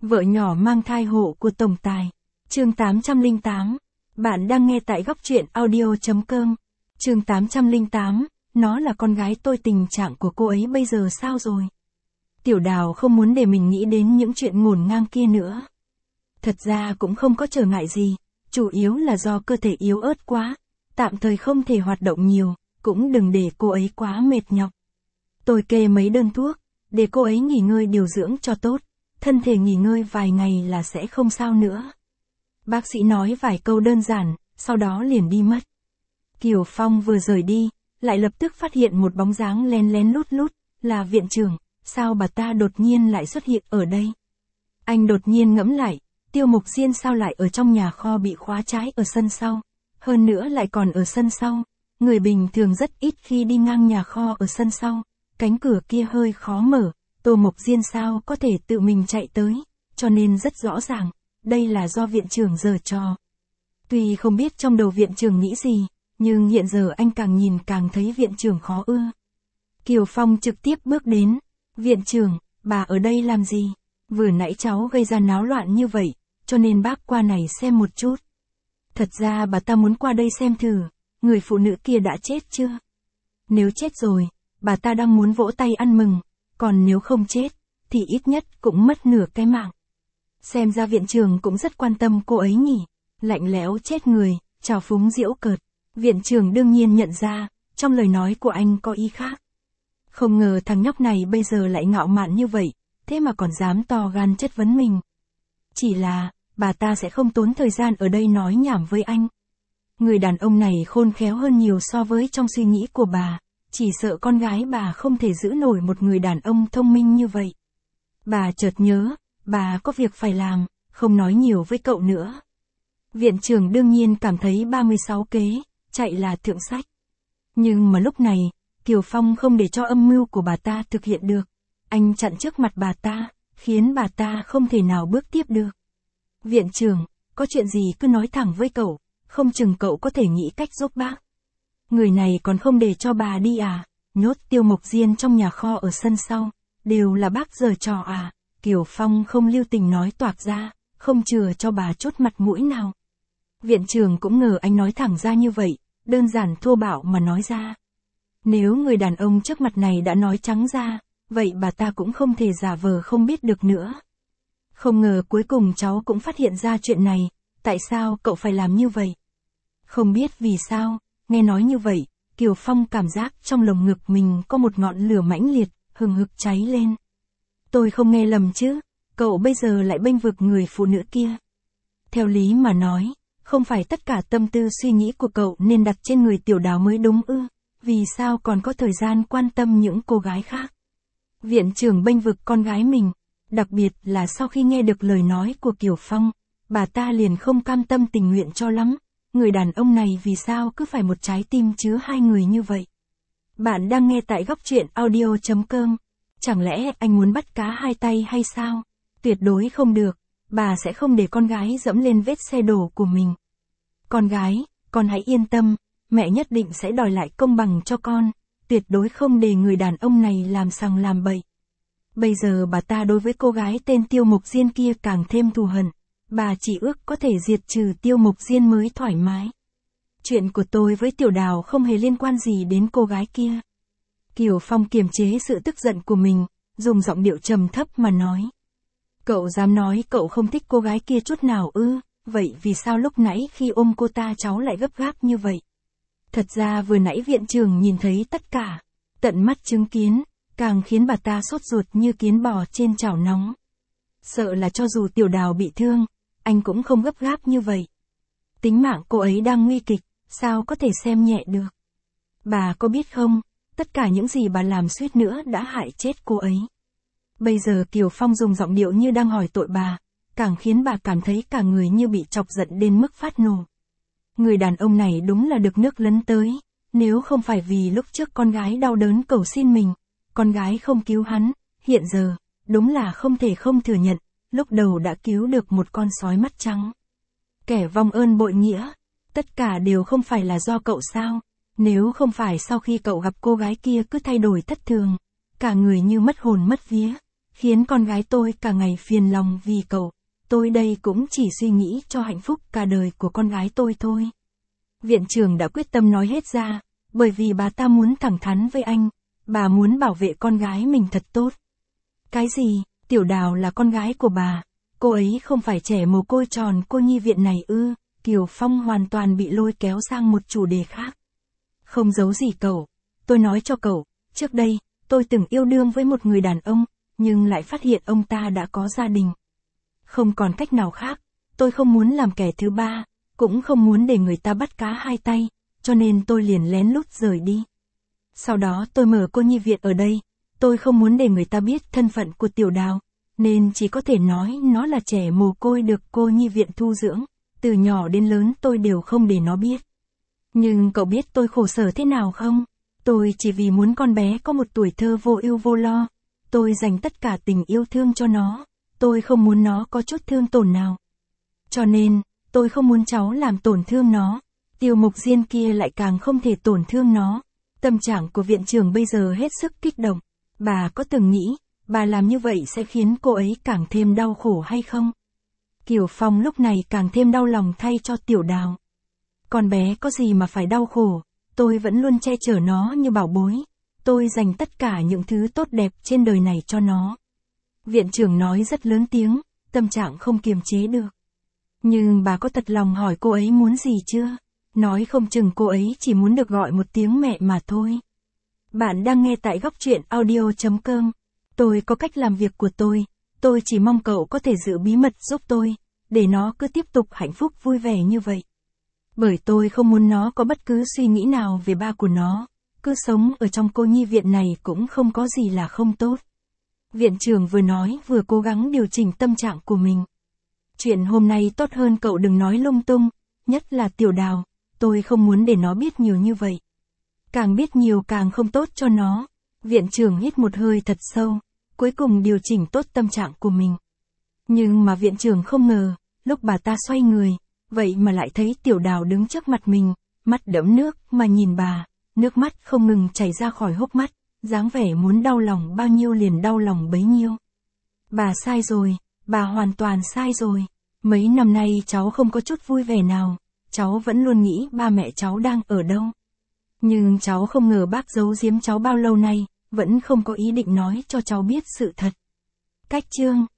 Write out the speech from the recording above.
Vợ nhỏ mang thai hộ của tổng tài. Chương 808. Bạn đang nghe tại góc truyện audio.com. Chương 808. Nó là con gái tôi, tình trạng của cô ấy bây giờ sao rồi? Tiểu Đào không muốn để mình nghĩ đến những chuyện ngổn ngang kia nữa. Thật ra cũng không có trở ngại gì, chủ yếu là do cơ thể yếu ớt quá, tạm thời không thể hoạt động nhiều, cũng đừng để cô ấy quá mệt nhọc. Tôi kê mấy đơn thuốc, để cô ấy nghỉ ngơi điều dưỡng cho tốt, thân thể nghỉ ngơi vài ngày là sẽ không sao nữa. Bác sĩ nói vài câu đơn giản, sau đó liền đi mất. Kiều Phong vừa rời đi, lại lập tức phát hiện một bóng dáng lén lén lút lút, là viện trưởng, sao bà ta đột nhiên lại xuất hiện ở đây? Anh đột nhiên ngẫm lại, Tiêu Mục Diên sao lại ở trong nhà kho bị khóa trái ở sân sau, hơn nữa lại còn ở sân sau, người bình thường rất ít khi đi ngang nhà kho ở sân sau, cánh cửa kia hơi khó mở, Tô Mục Diên sao có thể tự mình chạy tới, cho nên rất rõ ràng, đây là do viện trưởng giở trò. Tuy không biết trong đầu viện trưởng nghĩ gì, nhưng hiện giờ anh càng nhìn càng thấy viện trưởng khó ưa. Kiều Phong trực tiếp bước đến, viện trưởng, bà ở đây làm gì? Vừa nãy cháu gây ra náo loạn như vậy, cho nên bác qua này xem một chút. Thật ra bà ta muốn qua đây xem thử, người phụ nữ kia đã chết chưa? Nếu chết rồi, bà ta đang muốn vỗ tay ăn mừng, còn nếu không chết, thì ít nhất cũng mất nửa cái mạng. Xem ra viện trưởng cũng rất quan tâm cô ấy nhỉ, lạnh lẽo chết người, trào phúng giễu cợt. Viện trưởng đương nhiên nhận ra, trong lời nói của anh có ý khác. Không ngờ thằng nhóc này bây giờ lại ngạo mạn như vậy, thế mà còn dám to gan chất vấn mình. Chỉ là, bà ta sẽ không tốn thời gian ở đây nói nhảm với anh. Người đàn ông này khôn khéo hơn nhiều so với trong suy nghĩ của bà, chỉ sợ con gái bà không thể giữ nổi một người đàn ông thông minh như vậy. Bà chợt nhớ, bà có việc phải làm, không nói nhiều với cậu nữa. Viện trưởng đương nhiên cảm thấy 36 kế, chạy là thượng sách. Nhưng mà lúc này, Kiều Phong không để cho âm mưu của bà ta thực hiện được. Anh chặn trước mặt bà ta, khiến bà ta không thể nào bước tiếp được. Viện trưởng, có chuyện gì cứ nói thẳng với cậu, không chừng cậu có thể nghĩ cách giúp bác. Người này còn không để cho bà đi à, nhốt Tiêu Mộc Diên trong nhà kho ở sân sau, đều là bác giở trò à. Kiều Phong không lưu tình nói toạc ra, không chừa cho bà chút mặt mũi nào. Viện trưởng cũng ngờ anh nói thẳng ra như vậy, đơn giản thô bạo mà nói ra. Nếu người đàn ông trước mặt này đã nói trắng ra, vậy bà ta cũng không thể giả vờ không biết được nữa. Không ngờ cuối cùng cháu cũng phát hiện ra chuyện này, tại sao cậu phải làm như vậy? Không biết vì sao, nghe nói như vậy, Kiều Phong cảm giác trong lồng ngực mình có một ngọn lửa mãnh liệt, hừng hực cháy lên. Tôi không nghe lầm chứ, cậu bây giờ lại bênh vực người phụ nữ kia. Theo lý mà nói, không phải tất cả tâm tư suy nghĩ của cậu nên đặt trên người Tiểu Đào mới đúng ư, vì sao còn có thời gian quan tâm những cô gái khác. Viện trưởng bênh vực con gái mình, đặc biệt là sau khi nghe được lời nói của Kiều Phong, bà ta liền không cam tâm tình nguyện cho lắm, người đàn ông này vì sao cứ phải một trái tim chứa hai người như vậy. Bạn đang nghe tại góc truyện audio.com, chẳng lẽ anh muốn bắt cá hai tay hay sao? Tuyệt đối không được, bà sẽ không để con gái dẫm lên vết xe đổ của mình. Con gái, con hãy yên tâm, mẹ nhất định sẽ đòi lại công bằng cho con, tuyệt đối không để người đàn ông này làm sằng làm bậy. Bây giờ bà ta đối với cô gái tên Tiêu Mục Diên kia càng thêm thù hận, bà chỉ ước có thể diệt trừ Tiêu Mục Diên mới thoải mái. Chuyện của tôi với Tiểu Đào không hề liên quan gì đến cô gái kia. Kiều Phong kiềm chế sự tức giận của mình, dùng giọng điệu trầm thấp mà nói. Cậu dám nói cậu không thích cô gái kia chút nào ư, vậy vì sao lúc nãy khi ôm cô ta cháu lại gấp gáp như vậy? Thật ra vừa nãy viện trưởng nhìn thấy tất cả, tận mắt chứng kiến, càng khiến bà ta sốt ruột như kiến bò trên chảo nóng. Sợ là cho dù Tiểu Đào bị thương, anh cũng không gấp gáp như vậy. Tính mạng cô ấy đang nguy kịch, sao có thể xem nhẹ được? Bà có biết không, tất cả những gì bà làm suýt nữa đã hại chết cô ấy. Bây giờ Kiều Phong dùng giọng điệu như đang hỏi tội bà, càng khiến bà cảm thấy cả người như bị chọc giận đến mức phát nổ. Người đàn ông này đúng là được nước lấn tới, nếu không phải vì lúc trước con gái đau đớn cầu xin mình, con gái không cứu hắn, hiện giờ, đúng là không thể không thừa nhận, lúc đầu đã cứu được một con sói mắt trắng. Kẻ vong ơn bội nghĩa, tất cả đều không phải là do cậu sao, nếu không phải sau khi cậu gặp cô gái kia cứ thay đổi thất thường, cả người như mất hồn mất vía, khiến con gái tôi cả ngày phiền lòng vì cậu. Tôi đây cũng chỉ suy nghĩ cho hạnh phúc cả đời của con gái tôi thôi. Viện trưởng đã quyết tâm nói hết ra, bởi vì bà ta muốn thẳng thắn với anh, bà muốn bảo vệ con gái mình thật tốt. Cái gì, Tiểu Đào là con gái của bà, cô ấy không phải trẻ mồ côi tròn cô nhi viện này ư? Kiều Phong hoàn toàn bị lôi kéo sang một chủ đề khác. Không giấu gì cậu, tôi nói cho cậu, trước đây, tôi từng yêu đương với một người đàn ông, nhưng lại phát hiện ông ta đã có gia đình. Không còn cách nào khác, tôi không muốn làm kẻ thứ ba, cũng không muốn để người ta bắt cá hai tay, cho nên tôi liền lén lút rời đi. Sau đó tôi mở cô nhi viện ở đây, tôi không muốn để người ta biết thân phận của Tiểu Đào, nên chỉ có thể nói nó là trẻ mồ côi được cô nhi viện thu dưỡng, từ nhỏ đến lớn tôi đều không để nó biết. Nhưng cậu biết tôi khổ sở thế nào không? Tôi chỉ vì muốn con bé có một tuổi thơ vô ưu vô lo, tôi dành tất cả tình yêu thương cho nó, tôi không muốn nó có chút thương tổn nào. Cho nên, tôi không muốn cháu làm tổn thương nó, Tiêu Mục Diên kia lại càng không thể tổn thương nó. Tâm trạng của viện trưởng bây giờ hết sức kích động, bà có từng nghĩ, bà làm như vậy sẽ khiến cô ấy càng thêm đau khổ hay không? Kiều Phong lúc này càng thêm đau lòng thay cho Tiểu Đào. Con bé có gì mà phải đau khổ, tôi vẫn luôn che chở nó như bảo bối, tôi dành tất cả những thứ tốt đẹp trên đời này cho nó. Viện trưởng nói rất lớn tiếng, tâm trạng không kiềm chế được. Nhưng bà có thật lòng hỏi cô ấy muốn gì chưa? Nói không chừng cô ấy chỉ muốn được gọi một tiếng mẹ mà thôi. Bạn đang nghe tại góc truyện audio.com. Tôi có cách làm việc của tôi chỉ mong cậu có thể giữ bí mật giúp tôi, để nó cứ tiếp tục hạnh phúc vui vẻ như vậy. Bởi tôi không muốn nó có bất cứ suy nghĩ nào về ba của nó, cứ sống ở trong cô nhi viện này cũng không có gì là không tốt. Viện trưởng vừa nói vừa cố gắng điều chỉnh tâm trạng của mình. Chuyện hôm nay tốt hơn cậu đừng nói lung tung, nhất là Tiểu Đào, tôi không muốn để nó biết nhiều như vậy. Càng biết nhiều càng không tốt cho nó. Viện trưởng hít một hơi thật sâu, cuối cùng điều chỉnh tốt tâm trạng của mình. Nhưng mà viện trưởng không ngờ, lúc bà ta xoay người, vậy mà lại thấy Tiểu Đào đứng trước mặt mình, mắt đẫm nước mà nhìn bà, nước mắt không ngừng chảy ra khỏi hốc mắt, dáng vẻ muốn đau lòng bao nhiêu liền đau lòng bấy nhiêu. Bà sai rồi, bà hoàn toàn sai rồi. Mấy năm nay cháu không có chút vui vẻ nào, cháu vẫn luôn nghĩ ba mẹ cháu đang ở đâu. Nhưng cháu không ngờ bác giấu giếm cháu bao lâu nay, vẫn không có ý định nói cho cháu biết sự thật. Cách chương